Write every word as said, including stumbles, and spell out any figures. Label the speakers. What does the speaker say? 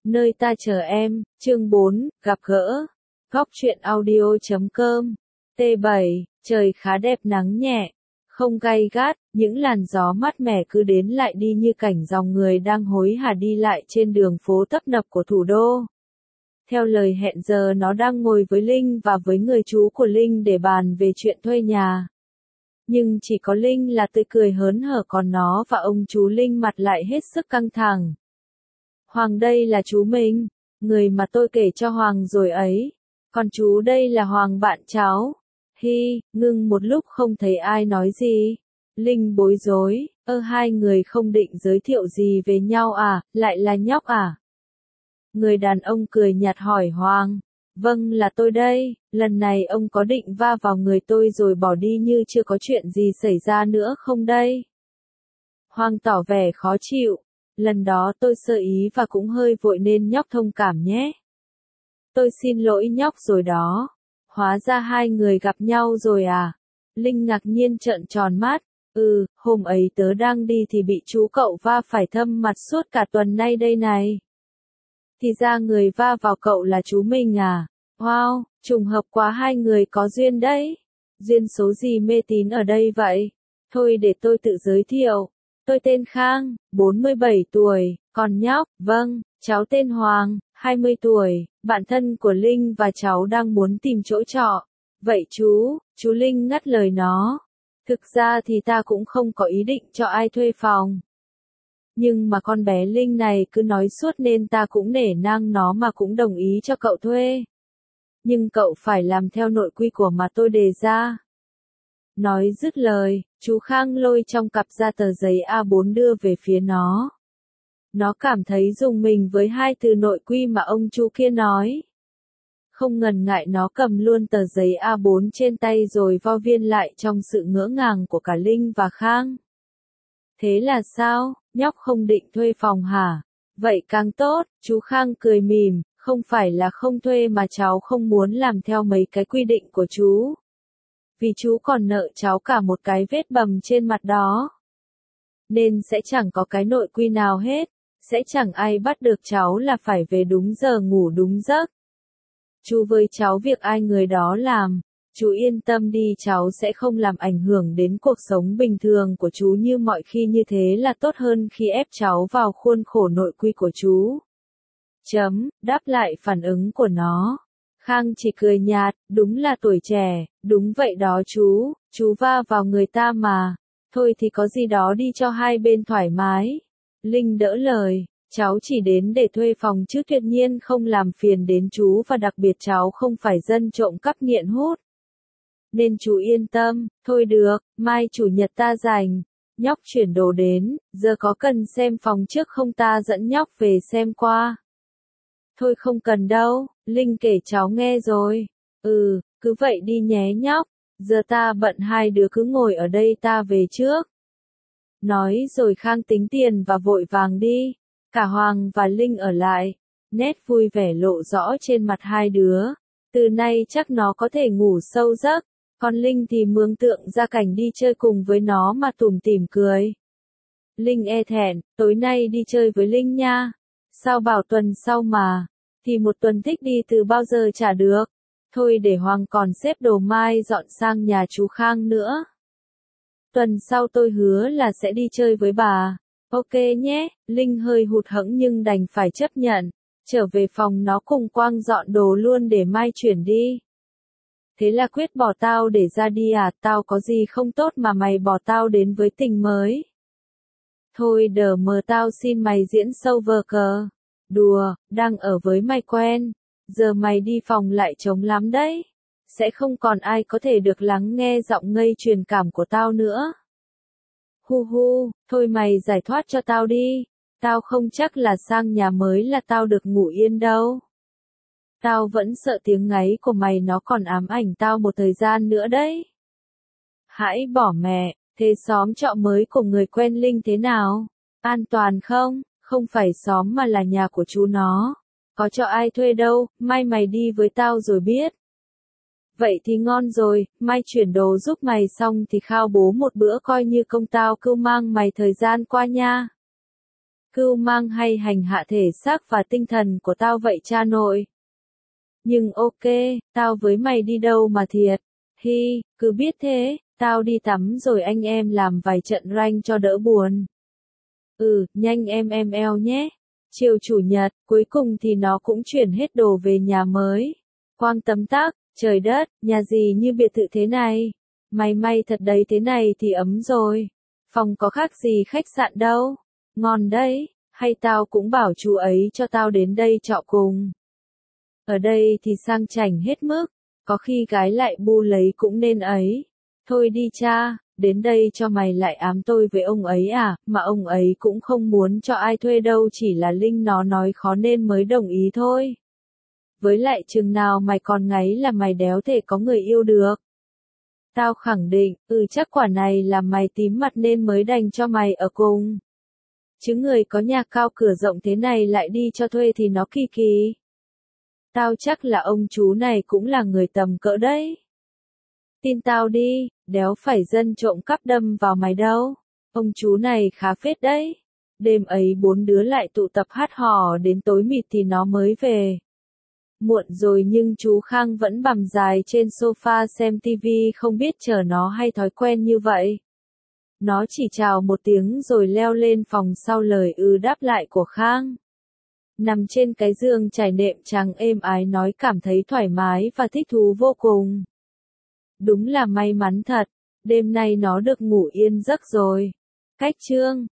Speaker 1: Nơi ta chờ em, chương bốn, gặp gỡ. Góc truyện audio chấm com. T bảy, trời khá đẹp, nắng nhẹ, không gay gắt, những làn gió mát mẻ cứ đến lại đi như cảnh dòng người đang hối hả đi lại trên đường phố tấp nập của thủ đô. Theo lời hẹn giờ nó đang ngồi với Linh và với người chú của Linh để bàn về chuyện thuê nhà. Nhưng chỉ có Linh là tươi cười hớn hở, còn nó và ông chú Linh mặt lại hết sức căng thẳng. Hoàng đây là chú mình, người mà tôi kể cho Hoàng rồi ấy. Còn chú đây là Hoàng bạn cháu. Hi, ngưng một lúc không thấy ai nói gì. Linh bối rối, ơ hai người không định giới thiệu gì về nhau à, lại là nhóc à? Người đàn ông cười nhạt hỏi Hoàng. Vâng, là tôi đây, lần này ông có định va vào người tôi rồi bỏ đi như chưa có chuyện gì xảy ra nữa không đây? Hoàng tỏ vẻ khó chịu. Lần đó tôi sơ ý và cũng hơi vội nên nhóc thông cảm nhé. Tôi xin lỗi nhóc rồi đó. Hóa ra hai người gặp nhau rồi à? Linh ngạc nhiên trợn tròn mắt. Ừ, hôm ấy tớ đang đi thì bị chú cậu va phải thâm mặt suốt cả tuần nay đây này. Thì ra người va vào cậu là chú mình à? Wow, trùng hợp quá, hai người có duyên đấy. Duyên số gì mê tín ở đây vậy? Thôi để tôi tự giới thiệu. Tôi tên Khang, bốn mươi bảy tuổi, còn nhóc, vâng, cháu tên Hoàng, hai mươi tuổi, bạn thân của Linh và cháu đang muốn tìm chỗ trọ. Vậy chú, chú Linh ngắt lời nó. Thực ra thì ta cũng không có ý định cho ai thuê phòng. Nhưng mà con bé Linh này cứ nói suốt nên ta cũng nể nang nó mà cũng đồng ý cho cậu thuê. Nhưng cậu phải làm theo nội quy của mà tôi đề ra. Nói dứt lời, chú Khang lôi trong cặp ra tờ giấy A bốn đưa về phía nó. Nó cảm thấy rùng mình với hai từ nội quy mà ông chú kia nói. Không ngần ngại nó cầm luôn tờ giấy A bốn trên tay rồi vo viên lại trong sự ngỡ ngàng của cả Linh và Khang. Thế là sao, nhóc không định thuê phòng hả? Vậy càng tốt, chú Khang cười mỉm, không phải là không thuê mà cháu không muốn làm theo mấy cái quy định của chú. Vì chú còn nợ cháu cả một cái vết bầm trên mặt đó. Nên sẽ chẳng có cái nội quy nào hết, sẽ chẳng ai bắt được cháu là phải về đúng giờ ngủ đúng giấc. Chú với cháu việc ai người đó làm, chú yên tâm đi, cháu sẽ không làm ảnh hưởng đến cuộc sống bình thường của chú như mọi khi, như thế là tốt hơn khi ép cháu vào khuôn khổ nội quy của chú. Chấm, đáp lại phản ứng của nó. Khang chỉ cười nhạt, đúng là tuổi trẻ, đúng vậy đó chú, chú va vào người ta mà. Thôi thì có gì đó đi cho hai bên thoải mái. Linh đỡ lời, cháu chỉ đến để thuê phòng chứ tuyệt nhiên không làm phiền đến chú, và đặc biệt cháu không phải dân trộm cắp nghiện hút. Nên chú yên tâm, thôi được, mai chủ nhật ta rảnh. Nhóc chuyển đồ đến, giờ có cần xem phòng trước không ta dẫn nhóc về xem qua? Thôi không cần đâu, Linh kể cháu nghe rồi. Ừ, cứ vậy đi nhé nhóc, giờ ta bận, hai đứa cứ ngồi ở đây ta về trước. Nói rồi Khang tính tiền và vội vàng đi. Cả Hoàng và Linh ở lại. Nét vui vẻ lộ rõ trên mặt hai đứa. Từ nay chắc nó có thể ngủ sâu giấc. Còn Linh thì mường tượng ra cảnh đi chơi cùng với nó mà tủm tỉm cười. Linh e thẹn, tối nay đi chơi với Linh nha. Sao bảo tuần sau mà? Thì một tuần thích đi từ bao giờ chả được. Thôi để Hoàng còn xếp đồ mai dọn sang nhà chú Khang nữa. Tuần sau tôi hứa là sẽ đi chơi với bà. Ok nhé, Linh hơi hụt hẫng nhưng đành phải chấp nhận. Trở về phòng nó cùng Quang dọn đồ luôn để mai chuyển đi. Thế là quyết bỏ tao để ra đi à? Tao có gì không tốt mà mày bỏ tao đến với tình mới? Thôi đờ mờ, tao xin mày diễn sâu vờ cờ. Đùa, đang ở với mày quen. Giờ mày đi phòng lại trống lắm đấy. Sẽ không còn ai có thể được lắng nghe giọng ngây truyền cảm của tao nữa. Hu hu, thôi mày giải thoát cho tao đi. Tao không chắc là sang nhà mới là tao được ngủ yên đâu. Tao vẫn sợ tiếng ngáy của mày nó còn ám ảnh tao một thời gian nữa đấy. Hãy bỏ mẹ, thế xóm trọ mới của người quen Linh thế nào? An toàn không? Không phải xóm mà là nhà của chú nó. Có cho ai thuê đâu, mai mày đi với tao rồi biết. Vậy thì ngon rồi, mai chuyển đồ giúp mày xong thì khao bố một bữa coi như công tao cưu mang mày thời gian qua nha. cưu mang hay hành hạ thể xác và tinh thần của tao vậy cha nội. Nhưng ok, tao với mày đi đâu mà thiệt. Hi, cứ biết thế, tao đi tắm rồi anh em làm vài trận rank cho đỡ buồn. Ừ, nhanh em em eo nhé. Chiều chủ nhật, cuối cùng thì nó cũng chuyển hết đồ về nhà mới. Quang tấm tắc, trời đất, nhà gì như biệt thự thế này. May may thật đấy, thế này thì ấm rồi. Phòng có khác gì khách sạn đâu. Ngon đấy, hay tao cũng bảo chú ấy cho tao đến đây trọ cùng. Ở đây thì sang chảnh hết mức, có khi gái lại bu lấy cũng nên ấy. Thôi đi cha, đến đây cho mày lại ám tôi với ông ấy à, mà ông ấy cũng không muốn cho ai thuê đâu, chỉ là Linh nó nói khó nên mới đồng ý thôi. Với lại chừng nào mày còn ngáy là mày đéo thể có người yêu được. Tao khẳng định, ừ chắc quả này là mày tím mặt nên mới đành cho mày ở cùng. Chứ người có nhà cao cửa rộng thế này lại đi cho thuê thì nó kỳ kỳ. Tao chắc là ông chú này cũng là người tầm cỡ đấy. Tin tao đi, đéo phải dân trộm cắp đâm vào mày đâu. Ông chú này khá phết đấy. Đêm ấy bốn đứa lại tụ tập hát hò đến tối mịt thì nó mới về. Muộn rồi nhưng chú Khang vẫn bằm dài trên sofa xem tivi, không biết chờ nó hay thói quen như vậy. Nó chỉ chào một tiếng rồi leo lên phòng sau lời ư đáp lại của Khang. Nằm trên cái giường trải nệm trắng êm ái nói cảm thấy thoải mái và thích thú vô cùng. Đúng là may mắn thật, đêm nay nó được ngủ yên giấc rồi. Cách chương